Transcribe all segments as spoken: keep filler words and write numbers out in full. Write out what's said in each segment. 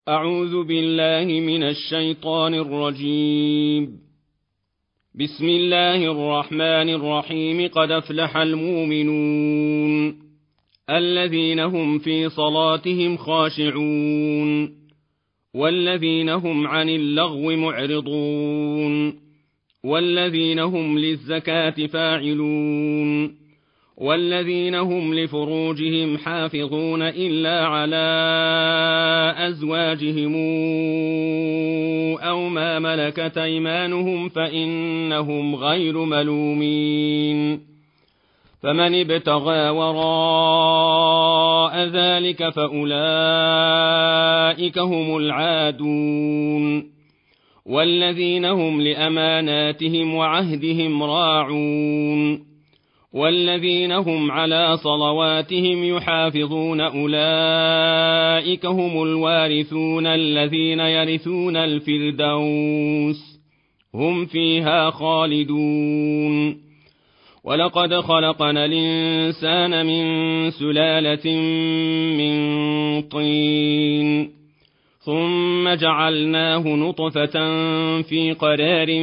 أعوذ بالله من الشيطان الرجيم. بسم الله الرحمن الرحيم. قد أفلح المؤمنون الذين هم في صلاتهم خاشعون والذين هم عن اللغو معرضون والذين هم للزكاة فاعلون والذين هم لفروجهم حافظون إلا على أزواجهم أو ما ملكت أيمانهم فإنهم غير ملومين. فمن ابتغى وراء ذلك فأولئك هم العادون والذين هم لأماناتهم وعهدهم راعون والذين هم على صلواتهم يحافظون أولئك هم الوارثون الذين يرثون الفردوس هم فيها خالدون. ولقد خلقنا الإنسان من سلالة من طين ثم جعلناه نطفة في قرار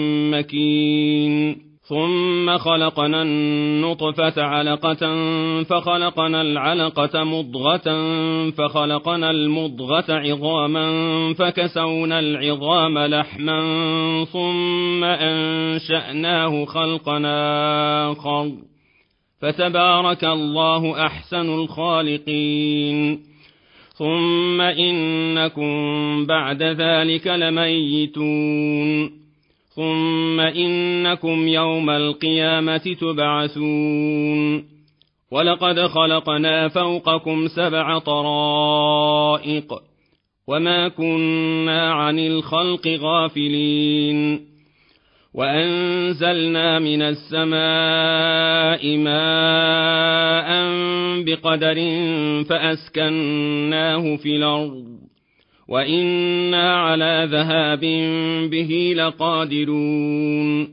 مكين ثم خلقنا النطفة علقة فخلقنا العلقة مضغة فخلقنا المضغة عظاما فكسونا العظام لحما ثم أنشأناه خلقا آخر فتبارك الله أحسن الخالقين. ثم إنكم بعد ذلك لميتون ثم إنكم يوم القيامة تبعثون. ولقد خلقنا فوقكم سبع طرائق وما كنا عن الخلق غافلين وأنزلنا من السماء ماء بقدر فأسكناه في الأرض وإنا على ذهاب به لقادرون.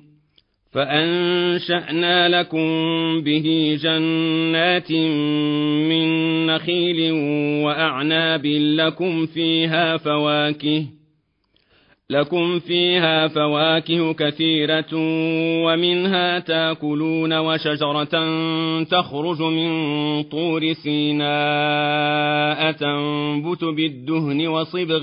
فأنشأنا لكم به جنات من نخيل وأعناب لكم فيها فواكه لكم فيها فواكه كثيرة ومنها تاكلون وشجرة تخرج من طور سيناء تنبت بالدهن وصبغ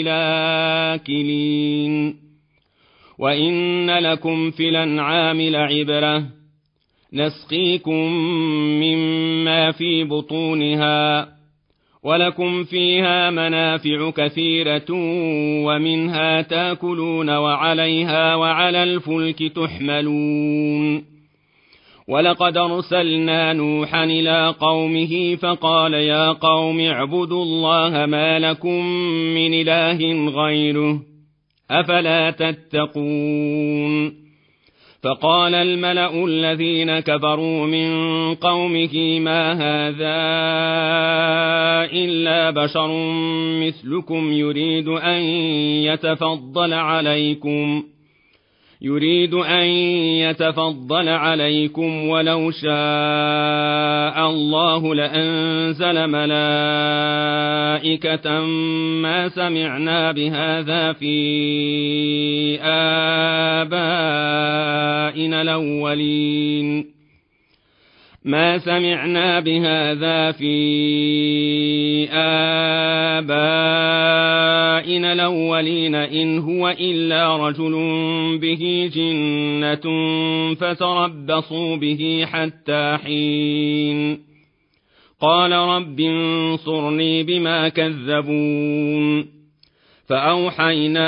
للآكلين. وإن لكم في الأنعام لعبرة نسقيكم مما في بطونها ولكم فيها منافع كثيرة ومنها تاكلون وعليها وعلى الفلك تحملون. ولقد أرسلنا نوحا إلى قومه فقال يا قوم اعبدوا الله ما لكم من إله غيره أفلا تتقون. فقال الملأ الذين كفروا من قومه ما هذا إلا بشر مثلكم يريد أن يتفضل عليكم يريد أن يتفضل عليكم ولو شاء الله لأنزل ملائكة ما سمعنا بهذا في آبائنا الأولين ما سمعنا بهذا في آبائنا الأولين إن هو إلا رجل به جنة فتربصوا به حتى حين. قال رب انصرني بما كذبون. فأوحينا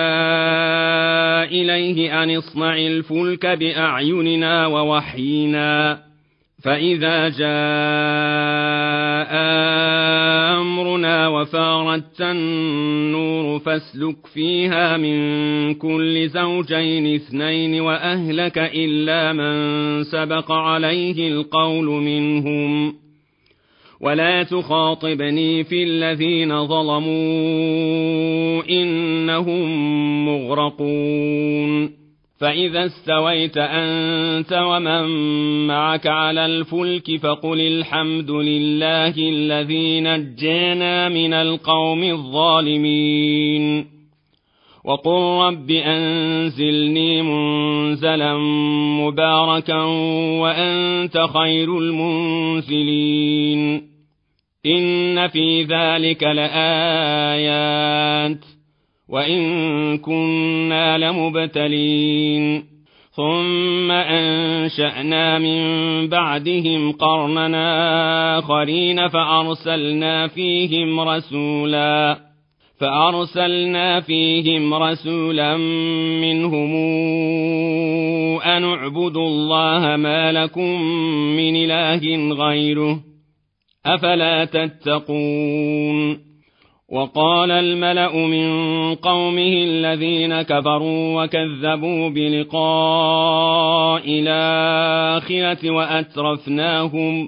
إليه أن اصنع الفلك بأعيننا ووحينا فإذا جاء أمرنا وفارت النور فاسلك فيها من كل زوجين اثنين وأهلك إلا من سبق عليه القول منهم ولا تخاطبني في الذين ظلموا إنهم مغرقون. فإذا استويت أنت ومن معك على الفلك فقل الحمد لله الذي نجانا من القوم الظالمين وقل رب أنزلني منزلا مباركا وأنت خير المنزلين إن في ذلك لآيات وإن كنا لمبتلين ثم أنشأنا من بعدهم قرننا آخرين فأرسلنا فيهم رسولا فأرسلنا فيهم رسولا منهم أن اعبدوا الله ما لكم من إله غيره أفلا تتقون وقال الملأ من قومه الذين كفروا وكذبوا بلقاء الآخرة وأترفناهم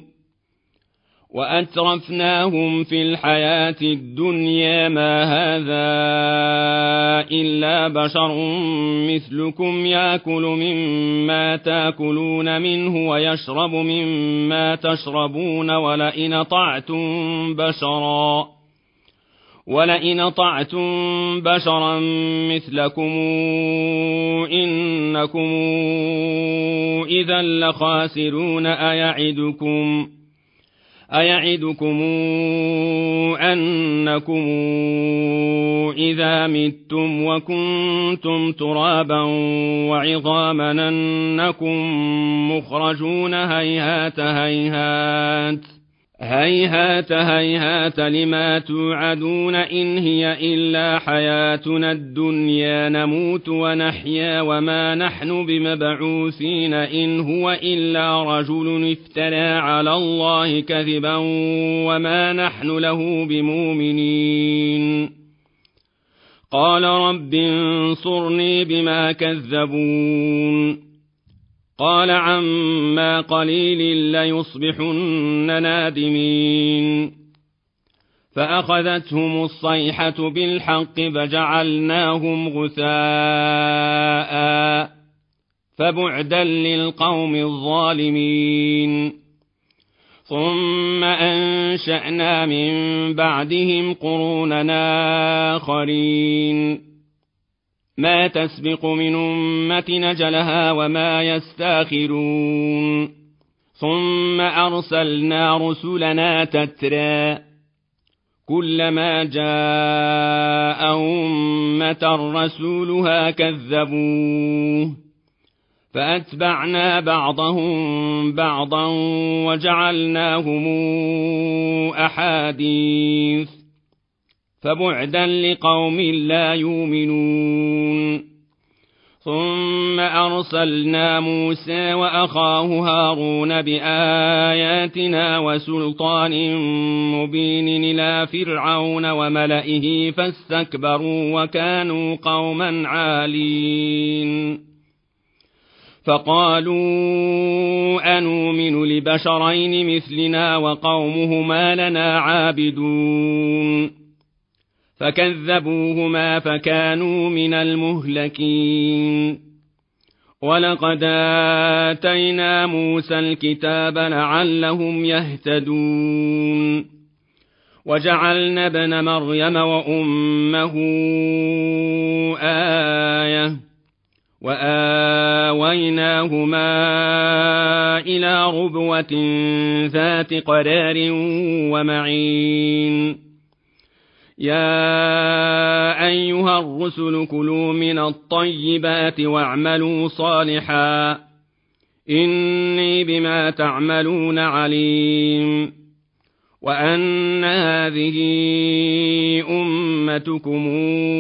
وأترفناهم في الحياة الدنيا ما هذا إلا بشر مثلكم يأكل مما تأكلون منه ويشرب مما تشربون ولئن أطعتم بشرا ولئن أطعتم بشرا مثلكم إنكم إذا لخاسرون أيعدكم أيعدكم أنكم إذا متم وكنتم ترابا وعظاما أنكم مخرجون هيهات هيهات هيهات هيهات لما توعدون إن هي إلا حياتنا الدنيا نموت ونحيا وما نحن بمبعوثين إن هو إلا رجل افترى على الله كذبا وما نحن له بمؤمنين قال رب انصرني بما كذبون قال عما قليل ليصبحن نادمين فأخذتهم الصيحة بالحق فجعلناهم غثاء فبعدا للقوم الظالمين ثم أنشأنا من بعدهم قروننا آخرين ما تسبق من أمة نجلها وما يستاخرون ثم أرسلنا رسلنا تترى كلما جاء أمة رسولها كذبوه فأتبعنا بعضهم بعضا وجعلناهم أحاديث فبعدا لقوم لا يؤمنون ثم أرسلنا موسى وأخاه هارون بآياتنا وسلطان مبين إلى فرعون وملئه فاستكبروا وكانوا قوما عالين فقالوا أنؤمن لبشرين مثلنا وقومهما لنا عابدون فكذبوهما فكانوا من المهلكين ولقد آتينا موسى الكتاب لعلهم يهتدون وجعلنا ابن مريم وأمه آية وآويناهما إلى ربوة ذات قرار ومعين يا أيها الرسل كلوا من الطيبات واعملوا صالحا إني بما تعملون عليم وأن هذه أمتكم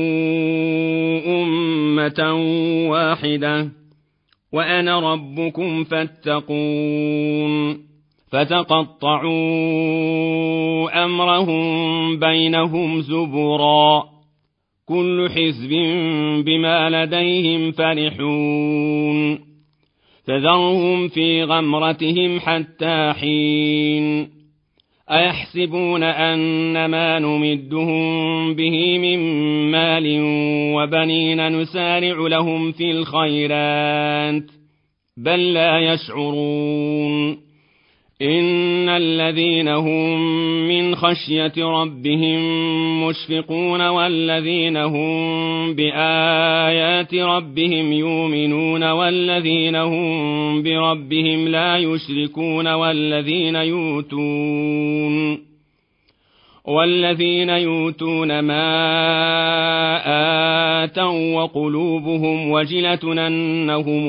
أمة واحدة وأنا ربكم فاتقون فتقطعوا أمرهم بينهم زبرا كل حزب بما لديهم فرحون فذرهم في غمرتهم حتى حين أيحسبون أن ما نمدهم به من مال وبنين نسارع لهم في الخيرات بل لا يشعرون إن الذين هم من خشية ربهم مشفقون والذين هم بآيات ربهم يؤمنون والذين هم بربهم لا يشركون والذين يؤتون والذين يؤتون ما آتوا وقلوبهم وجلة أنهم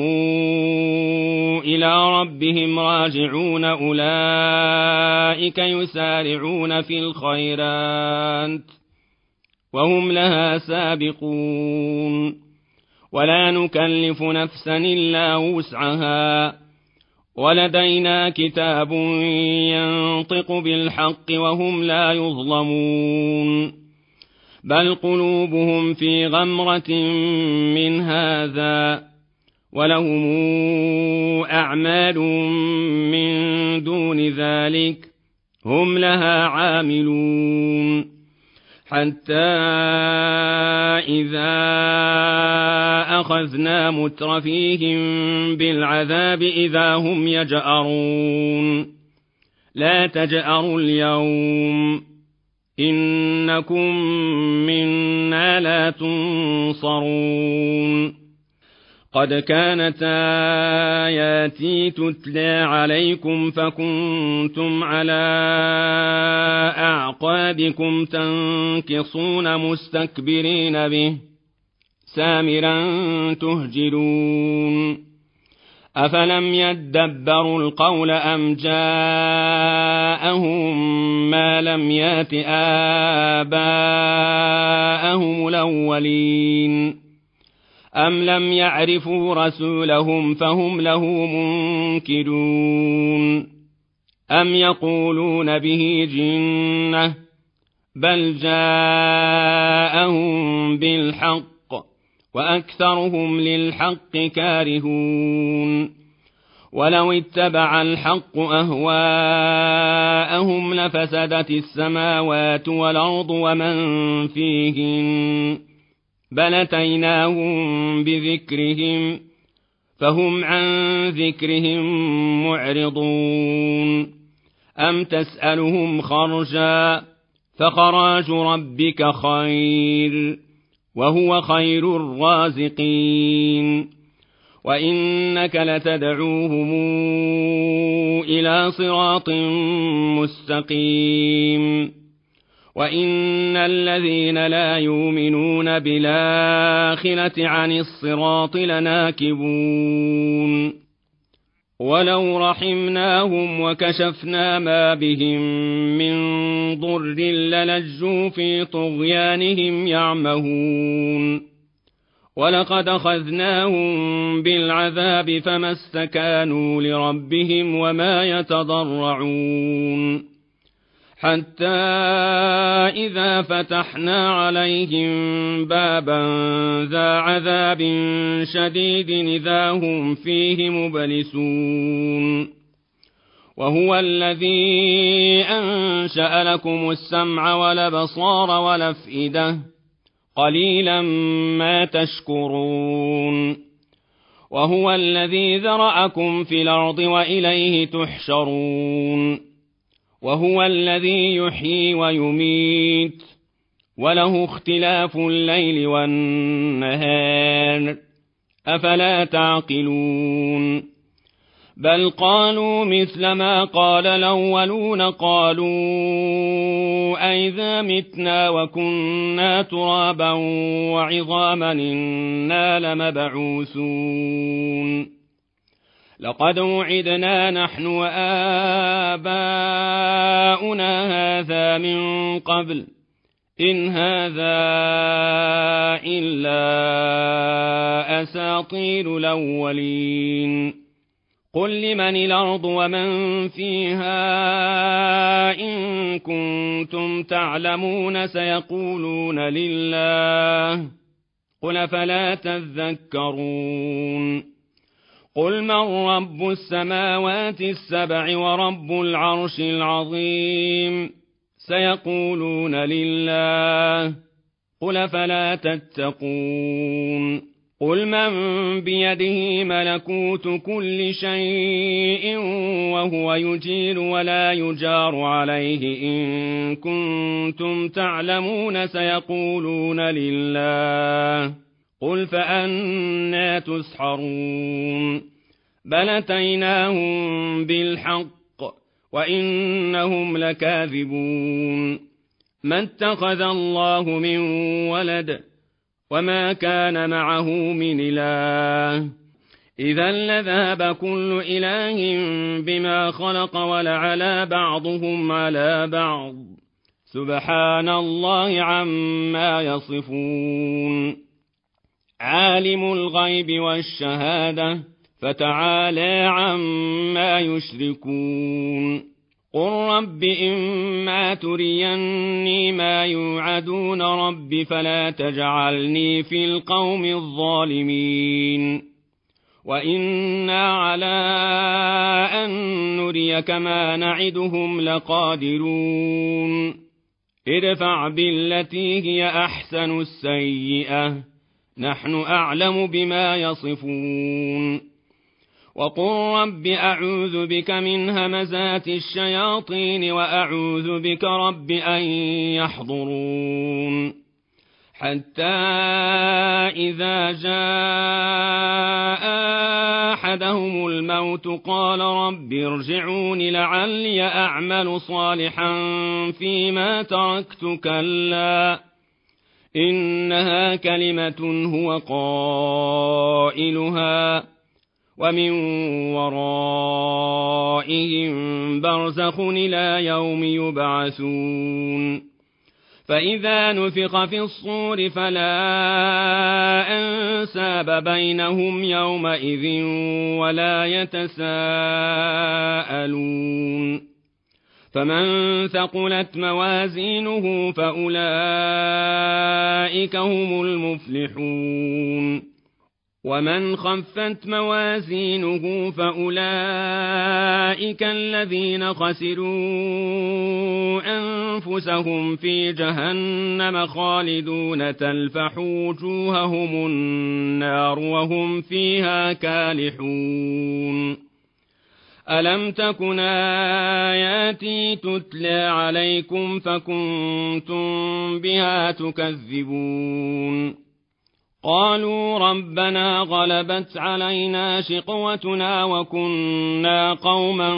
إلى ربهم راجعون أولئك يسارعون في الخيرات وهم لها سابقون ولا نكلف نفسا إلا وسعها ولدينا كتاب ينطق بالحق وهم لا يظلمون بل قلوبهم في غمرة من هذا ولهم أعمال من دون ذلك هم لها عاملون حتى إذا أخذنا مترفيهم بالعذاب إذا هم يجأرون لا تجأروا اليوم إنكم منا لا تنصرون قد كانت آياتي تتلى عليكم فكنتم على أعقابكم تنكصون مستكبرين به سامرا تهجرون أفلم يدبروا القول أم جاءهم ما لم يات آباءهم الأولين أم لم يعرفوا رسولهم فهم له منكرون أم يقولون به جنة بل جاءهم بالحق وأكثرهم للحق كارهون ولو اتبع الحق أهواءهم لفسدت السماوات والأرض ومن فيهن بل أتيناهم بذكرهم فهم عن ذكرهم معرضون أم تسألهم خرجا فخراج ربك خير وهو خير الرازقين وإنك لتدعوهم إلى صراط مستقيم وإن الذين لا يؤمنون بالآخرة عن الصراط لناكبون ولو رحمناهم وكشفنا ما بهم من ضر للجوا في طغيانهم يعمهون ولقد أخذناهم بالعذاب فما استكانوا لربهم وما يتضرعون حتى إذا فتحنا عليهم بابا ذا عذاب شديد إذا هم فيه مبلسون وهو الذي أنشأ لكم السمع والأبصار والأفئدة قليلا ما تشكرون وهو الذي ذرأكم في الأرض وإليه تحشرون وهو الذي يحيي ويميت وله اختلاف الليل والنهار أفلا تعقلون بل قالوا مثل ما قال الأولون قالوا أئذا متنا وكنا ترابا وعظاما إنا لمبعوثون لقد وعدنا نحن وآباؤنا هذا من قبل إن هذا إلا أساطير الأولين قل لمن الأرض ومن فيها إن كنتم تعلمون سيقولون لله قل فلا تذكرون قل من رب السماوات السبع ورب العرش العظيم سيقولون لله قل فلا تتقون قل من بيده ملكوت كل شيء وهو يجير ولا يجار عليه إن كنتم تعلمون سيقولون لله قل فأنى تسحرون بل أتيناهم بالحق وإنهم لكاذبون ما اتخذ الله من ولد وما كان معه من إله إذا لذهب كل إله بما خلق ولعلى بعضهم على بعض سبحان الله عما يصفون عالم الغيب والشهادة فتعالى عما يشركون قل رب إما تريني ما يوعدون رب فلا تجعلني في القوم الظالمين وإنا على أن نريك ما نعدهم لقادرون ادفع بالتي هي أحسن السيئة نحن أعلم بما يصفون وقل رب أعوذ بك من همزات الشياطين وأعوذ بك رب أن يحضرون حتى إذا جاء أحدهم الموت قال رب ارجعون لعلي أعمل صالحا فيما تركت كلا إنها كلمة هو قائلها ومن ورائهم برزخ إلى يوم يبعثون فإذا نفخ في الصور فلا أنساب بينهم يومئذ ولا يتساءلون فمن ثقلت موازينه فأولئك هم المفلحون ومن خفت موازينه فأولئك الذين خسروا أنفسهم في جهنم خالدون تلفح وجوههم النار وهم فيها كالحون ألم تكن آياتي تتلى عليكم فكنتم بها تكذبون قالوا ربنا غلبت علينا شقوتنا وكنا قوما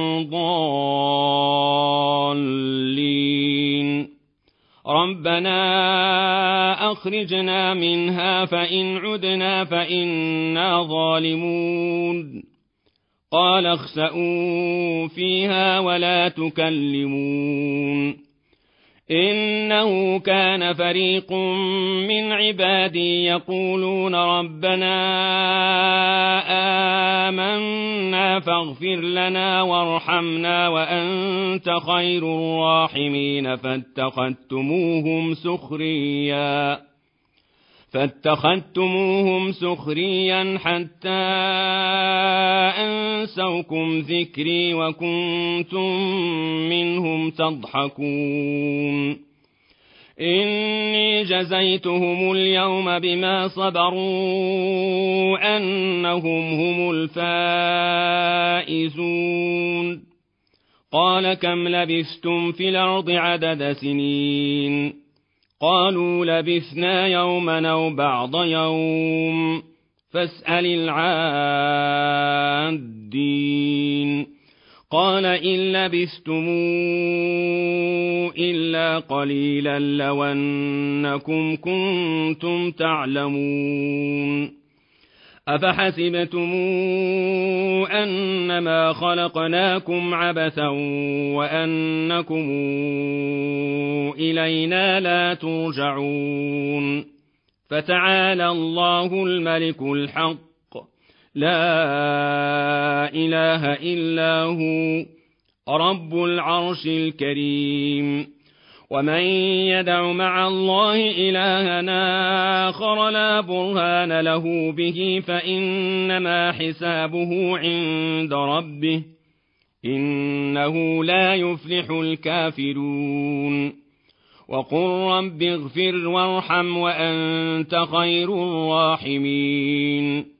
ضالين ربنا أخرجنا منها فإن عدنا فإنا ظالمون قال اخسئوا فيها ولا تكلمون إنه كان فريق من عبادي يقولون ربنا آمنا فاغفر لنا وارحمنا وأنت خير الراحمين فاتخذتموهم سخريا فاتخذتموهم سخريا حتى أنسوكم ذكري وكنتم منهم تضحكون إني جزيتهم اليوم بما صبروا أنهم هم الفائزون قال كم لبثتم في الأرض عدد سنين قالوا لبثنا يوما أو بعض يوم فاسأل العادين قال إن لبثتم إلا قليلا لو أنكم كنتم تعلمون أفحسبتم أنما خلقناكم عبثا وأنكم إلينا لا ترجعون فتعالى الله الملك الحق لا إله إلا هو رب العرش الكريم ومن يدع مع الله إلها آخر لا برهان له به فإنما حسابه عند ربه إنه لا يفلح الكافرون وقل رب اغفر وارحم وأنت خير الراحمين